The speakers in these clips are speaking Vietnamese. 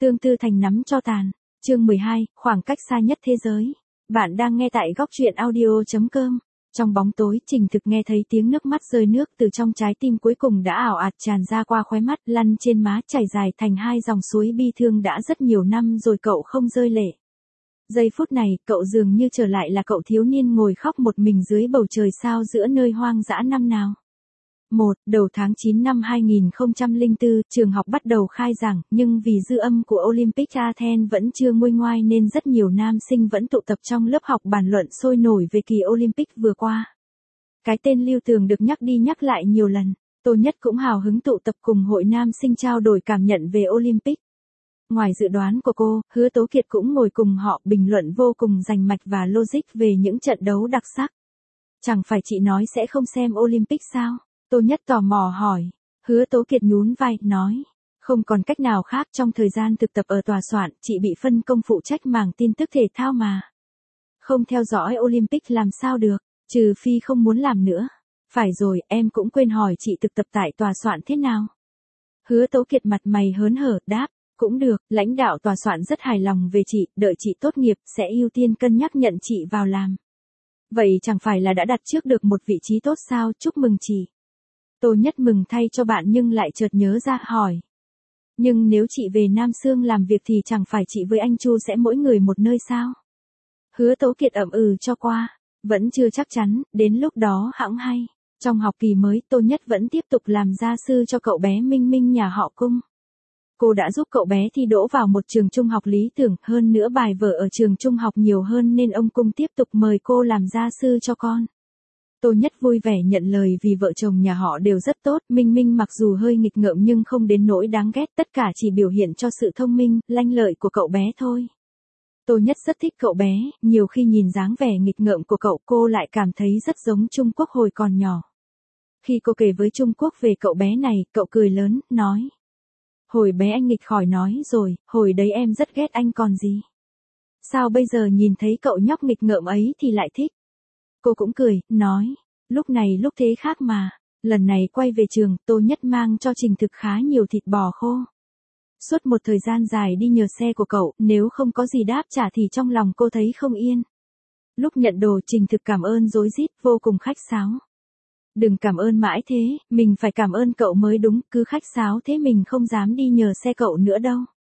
Tương tư thành nắm tro tàn. Chương 12, khoảng cách xa nhất thế giới. Bạn đang nghe tại góc truyện audio.com. Trong bóng tối, Trình Thực nghe thấy tiếng nước mắt rơi nước từ trong trái tim cuối cùng đã ảo ạt tràn ra qua khóe mắt, lăn trên má chảy dài thành hai dòng suối bi thương đã rất nhiều năm rồi cậu không rơi lệ. Giây phút này, cậu dường như trở lại là cậu thiếu niên ngồi khóc một mình dưới bầu trời sao giữa nơi hoang dã năm nào. Đầu tháng 9 năm 2004, trường học bắt đầu khai giảng, nhưng vì dư âm của Olympic Athens vẫn chưa nguôi ngoai nên rất nhiều nam sinh vẫn tụ tập trong lớp học bàn luận sôi nổi về kỳ Olympic vừa qua. Cái tên Lưu Tường được nhắc đi nhắc lại nhiều lần, Tô Nhất cũng hào hứng tụ tập cùng hội nam sinh trao đổi cảm nhận về Olympic. Ngoài dự đoán của cô, Hứa Tố Kiệt cũng ngồi cùng họ bình luận vô cùng rành mạch và logic về những trận đấu đặc sắc. Chẳng phải chị nói sẽ không xem Olympic sao? Tô Nhất tò mò hỏi. Hứa Tố Kiệt nhún vai, nói. Không còn cách nào khác, trong thời gian thực tập ở tòa soạn, chị bị phân công phụ trách mảng tin tức thể thao mà. Không theo dõi Olympic làm sao được, trừ phi không muốn làm nữa. Phải rồi, em cũng quên hỏi chị thực tập tại tòa soạn thế nào. Hứa Tố Kiệt mặt mày hớn hở, đáp. Cũng được, lãnh đạo tòa soạn rất hài lòng về chị, đợi chị tốt nghiệp, sẽ ưu tiên cân nhắc nhận chị vào làm. Vậy chẳng phải là đã đặt trước được một vị trí tốt sao, chúc mừng chị. Tô Nhất mừng thay cho bạn nhưng lại chợt nhớ ra hỏi. Nhưng nếu chị về Nam Xương làm việc thì chẳng phải chị với anh Chu sẽ mỗi người một nơi sao? Hứa Tố Kiệt ậm ừ cho qua. Vẫn chưa chắc chắn, đến lúc đó hẵng hay. Trong học kỳ mới, Tô Nhất vẫn tiếp tục làm gia sư cho cậu bé Minh Minh nhà họ Cung. Cô đã giúp cậu bé thi đỗ vào một trường trung học lý tưởng, hơn nữa bài vở ở trường trung học nhiều hơn nên ông Cung tiếp tục mời cô làm gia sư cho con. Tô Nhất vui vẻ nhận lời vì vợ chồng nhà họ đều rất tốt, Minh Minh mặc dù hơi nghịch ngợm nhưng không đến nỗi đáng ghét, tất cả chỉ biểu hiện cho sự thông minh, lanh lợi của cậu bé thôi. Tô Nhất rất thích cậu bé, nhiều khi nhìn dáng vẻ nghịch ngợm của cậu cô lại cảm thấy rất giống Trung Quốc hồi còn nhỏ. Khi cô kể với Trung Quốc về cậu bé này, cậu cười lớn, nói. Hồi bé anh nghịch khỏi nói rồi, hồi đấy em rất ghét anh còn gì. Sao bây giờ nhìn thấy cậu nhóc nghịch ngợm ấy thì lại thích? Cô cũng cười, nói, lúc này lúc thế khác mà. Lần này quay về trường, Tô Nhất mang cho Trình Thực khá nhiều thịt bò khô. Suốt một thời gian dài đi nhờ xe của cậu, nếu không có gì đáp trả thì trong lòng cô thấy không yên. Lúc nhận đồ Trình Thực cảm ơn rối rít, vô cùng khách sáo. Đừng cảm ơn mãi thế, mình phải cảm ơn cậu mới đúng, cứ khách sáo thế mình không dám đi nhờ xe cậu nữa đâu.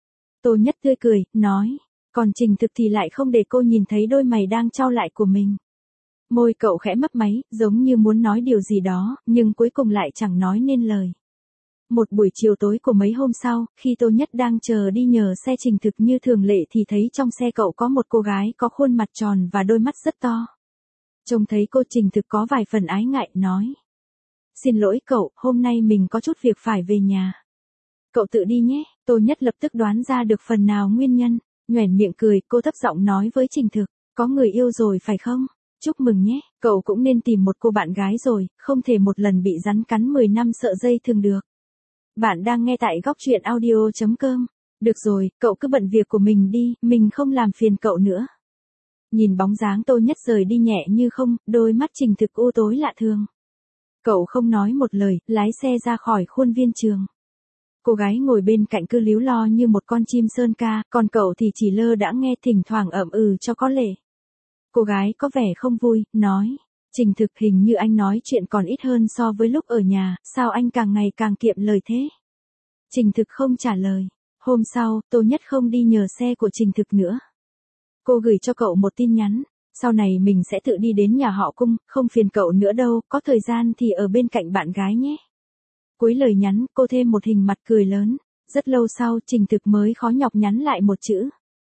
Tô Nhất tươi cười, nói, còn Trình Thực thì lại không để cô nhìn thấy đôi mày đang chau lại của mình. Môi cậu khẽ mấp máy, giống như muốn nói điều gì đó, nhưng cuối cùng lại chẳng nói nên lời. Một buổi chiều tối của mấy hôm sau, khi Tô Nhất đang chờ đi nhờ xe Trình Thực như thường lệ thì thấy trong xe cậu có một cô gái có khuôn mặt tròn và đôi mắt rất to. Trông thấy cô Trình Thực có vài phần ái ngại, nói. Xin lỗi cậu, hôm nay mình có chút việc phải về nhà. Cậu tự đi nhé, Tô Nhất lập tức đoán ra được phần nào nguyên nhân, nhoẻn miệng cười, cô thấp giọng nói với Trình Thực, có người yêu rồi phải không? Chúc mừng nhé, cậu cũng nên tìm một cô bạn gái rồi, không thể một lần bị rắn cắn 10 năm sợ dây thường được. Bạn đang nghe tại góc truyện audio.com. Được rồi, cậu cứ bận việc của mình đi, mình không làm phiền cậu nữa. Nhìn bóng dáng Tô Nhất rời đi nhẹ như không, đôi mắt Trình Thực u tối lạ thường. Cậu không nói một lời, lái xe ra khỏi khuôn viên trường. Cô gái ngồi bên cạnh cứ líu lo như một con chim sơn ca, còn cậu thì chỉ lơ đãng nghe thỉnh thoảng ậm ừ cho có lệ. Cô gái có vẻ không vui, nói, Trình Thực hình như anh nói chuyện còn ít hơn so với lúc ở nhà, sao anh càng ngày càng kiệm lời thế? Trình Thực không trả lời. Hôm sau, Tô Nhất không đi nhờ xe của Trình Thực nữa. Cô gửi cho cậu một tin nhắn, sau này mình sẽ tự đi đến nhà họ Cung, không phiền cậu nữa đâu, có thời gian thì ở bên cạnh bạn gái nhé. Cuối lời nhắn, cô thêm một hình mặt cười lớn, rất lâu sau Trình Thực mới khó nhọc nhắn lại một chữ.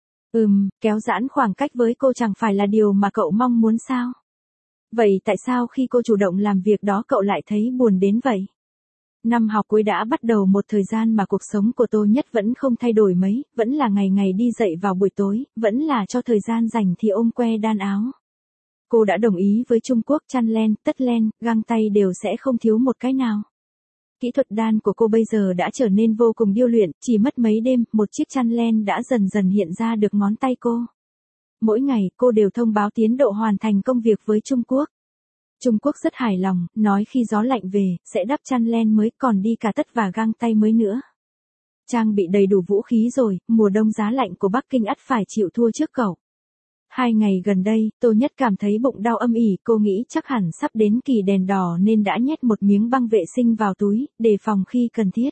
Kéo giãn khoảng cách với cô chẳng phải là điều mà cậu mong muốn sao? Vậy tại sao khi cô chủ động làm việc đó cậu lại thấy buồn đến vậy? Năm học cuối đã bắt đầu một thời gian mà cuộc sống của Tô Nhất vẫn không thay đổi mấy, vẫn là ngày ngày đi dậy vào buổi tối, vẫn là cho thời gian rảnh thì ôm que đan áo. Cô đã đồng ý với Trung Quốc chăn len, tất len, găng tay đều sẽ không thiếu một cái nào. Kỹ thuật đan của cô bây giờ đã trở nên vô cùng điêu luyện, chỉ mất mấy đêm, một chiếc chăn len đã dần dần hiện ra được ngón tay cô. Mỗi ngày, cô đều thông báo tiến độ hoàn thành công việc với Trung Quốc. Trung Quốc rất hài lòng, nói khi gió lạnh về, sẽ đắp chăn len mới còn đi cả tất và găng tay mới nữa. trang bị đầy đủ vũ khí rồi, mùa đông giá lạnh của Bắc Kinh ắt phải chịu thua trước cậu. 2 ngày gần đây, Tô Nhất cảm thấy bụng đau âm ỉ, cô nghĩ chắc hẳn sắp đến kỳ đèn đỏ nên đã nhét một miếng băng vệ sinh vào túi, đề phòng khi cần thiết.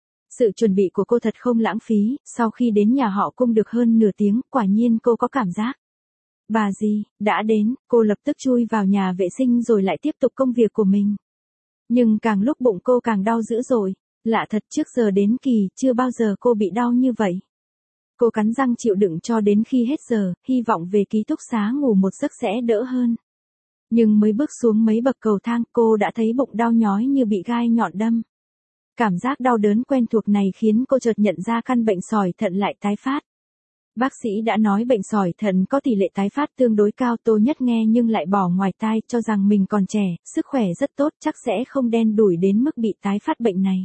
Sự chuẩn bị của cô thật không lãng phí, sau khi đến nhà họ Cung được hơn nửa tiếng, quả nhiên cô có cảm giác. Bà dì, đã đến, cô lập tức chui vào nhà vệ sinh rồi lại tiếp tục công việc của mình. Nhưng càng lúc bụng cô càng đau dữ dội, lạ thật trước giờ đến kỳ, chưa bao giờ cô bị đau như vậy. Cô cắn răng chịu đựng cho đến khi hết giờ, hy vọng về ký túc xá ngủ một giấc sẽ đỡ hơn. Nhưng mới bước xuống mấy bậc cầu thang, cô đã thấy bụng đau nhói như bị gai nhọn đâm. Cảm giác đau đớn quen thuộc này khiến cô chợt nhận ra căn bệnh sỏi thận lại tái phát. Bác sĩ đã nói bệnh sỏi thận có tỷ lệ tái phát tương đối cao. Tô Nhất nghe nhưng lại bỏ ngoài tai, cho rằng mình còn trẻ, sức khỏe rất tốt, chắc sẽ không đen đủi đến mức bị tái phát bệnh này.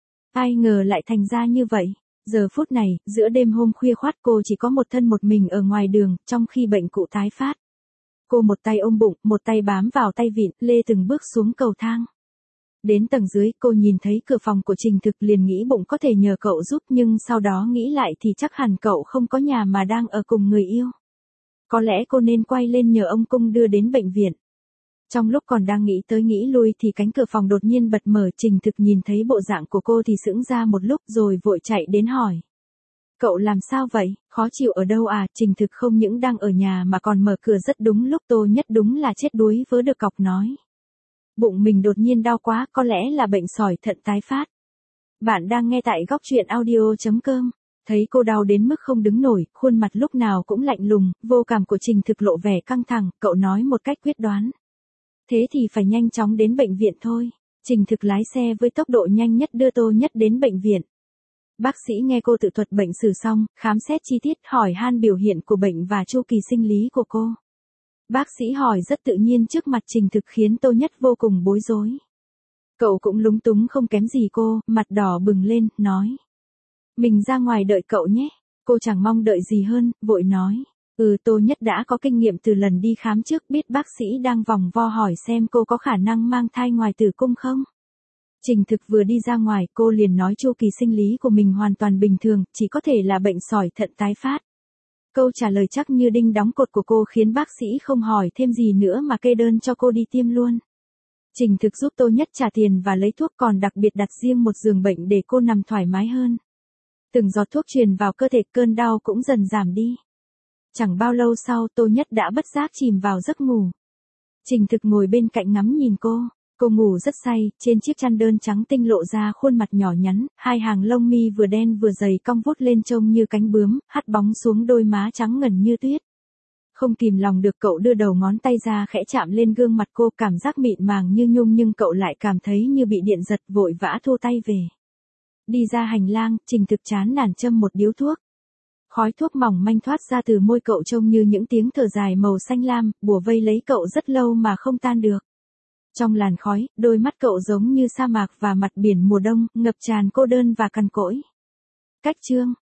Ai ngờ lại thành ra như vậy. Giờ phút này, giữa đêm hôm khuya khoắt cô chỉ có một thân một mình ở ngoài đường, trong khi bệnh cũ tái phát. Cô một tay ôm bụng, một tay bám vào tay vịn, lê từng bước xuống cầu thang. Đến tầng dưới, cô nhìn thấy cửa phòng của Trình Thực liền nghĩ bụng có thể nhờ cậu giúp, nhưng sau đó nghĩ lại thì chắc hẳn cậu không có nhà mà đang ở cùng người yêu. Có lẽ cô nên quay lên nhờ ông Cung đưa đến bệnh viện. Trong lúc còn đang nghĩ tới nghĩ lui thì cánh cửa phòng đột nhiên bật mở, Trình Thực nhìn thấy bộ dạng của cô thì sững ra một lúc rồi vội chạy đến hỏi. Cậu làm sao vậy, khó chịu ở đâu à? Trình Thực không những đang ở nhà mà còn mở cửa rất đúng lúc. Tô Nhất đúng là chết đuối vớ được cọc nói. Bụng mình đột nhiên đau quá, có lẽ là bệnh sỏi thận tái phát. Bạn đang nghe tại góc truyện audio.com. Thấy cô đau đến mức không đứng nổi, khuôn mặt lúc nào cũng lạnh lùng, vô cảm của Trình Thực lộ vẻ căng thẳng, cậu nói một cách quyết đoán. Thế thì phải nhanh chóng đến bệnh viện thôi. Trình Thực lái xe với tốc độ nhanh nhất đưa Tô Nhất đến bệnh viện. Bác sĩ nghe cô tự thuật bệnh sử xong, khám xét chi tiết, hỏi han biểu hiện của bệnh và chu kỳ sinh lý của cô. Bác sĩ hỏi rất tự nhiên trước mặt Trình Thực khiến Tô Nhất vô cùng bối rối. Cậu cũng lúng túng không kém gì cô, mặt đỏ bừng lên, nói. Mình ra ngoài đợi cậu nhé. Cô chẳng mong đợi gì hơn, vội nói. Tô Nhất đã có kinh nghiệm từ lần đi khám trước, biết bác sĩ đang vòng vo hỏi xem cô có khả năng mang thai ngoài tử cung không. Trình Thực vừa đi ra ngoài, cô liền nói chu kỳ sinh lý của mình hoàn toàn bình thường, chỉ có thể là bệnh sỏi thận tái phát. Câu trả lời chắc như đinh đóng cột của cô khiến bác sĩ không hỏi thêm gì nữa mà kê đơn cho cô đi tiêm luôn. Trình Thực giúp Tô Nhất trả tiền và lấy thuốc, còn đặc biệt đặt riêng một giường bệnh để cô nằm thoải mái hơn. Từng giọt thuốc truyền vào cơ thể, cơn đau cũng dần giảm đi. Chẳng bao lâu sau, Tô Nhất đã bất giác chìm vào giấc ngủ. Trình Thực ngồi bên cạnh ngắm nhìn cô. Cô ngủ rất say, trên chiếc chăn đơn trắng tinh lộ ra khuôn mặt nhỏ nhắn, hai hàng lông mi vừa đen vừa dày cong vút lên trông như cánh bướm, hắt bóng xuống đôi má trắng ngần như tuyết. Không kìm lòng được cậu đưa đầu ngón tay ra khẽ chạm lên gương mặt cô, cảm giác mịn màng như nhung nhưng cậu lại cảm thấy như bị điện giật, vội vã thu tay về. Đi ra hành lang, Trình Thực chán nản châm một điếu thuốc. Khói thuốc mỏng manh thoát ra từ môi cậu trông như những tiếng thở dài màu xanh lam, bủa vây lấy cậu rất lâu mà không tan được. Trong làn khói, đôi mắt cậu giống như sa mạc và mặt biển mùa đông, ngập tràn cô đơn và cằn cỗi. Cách chương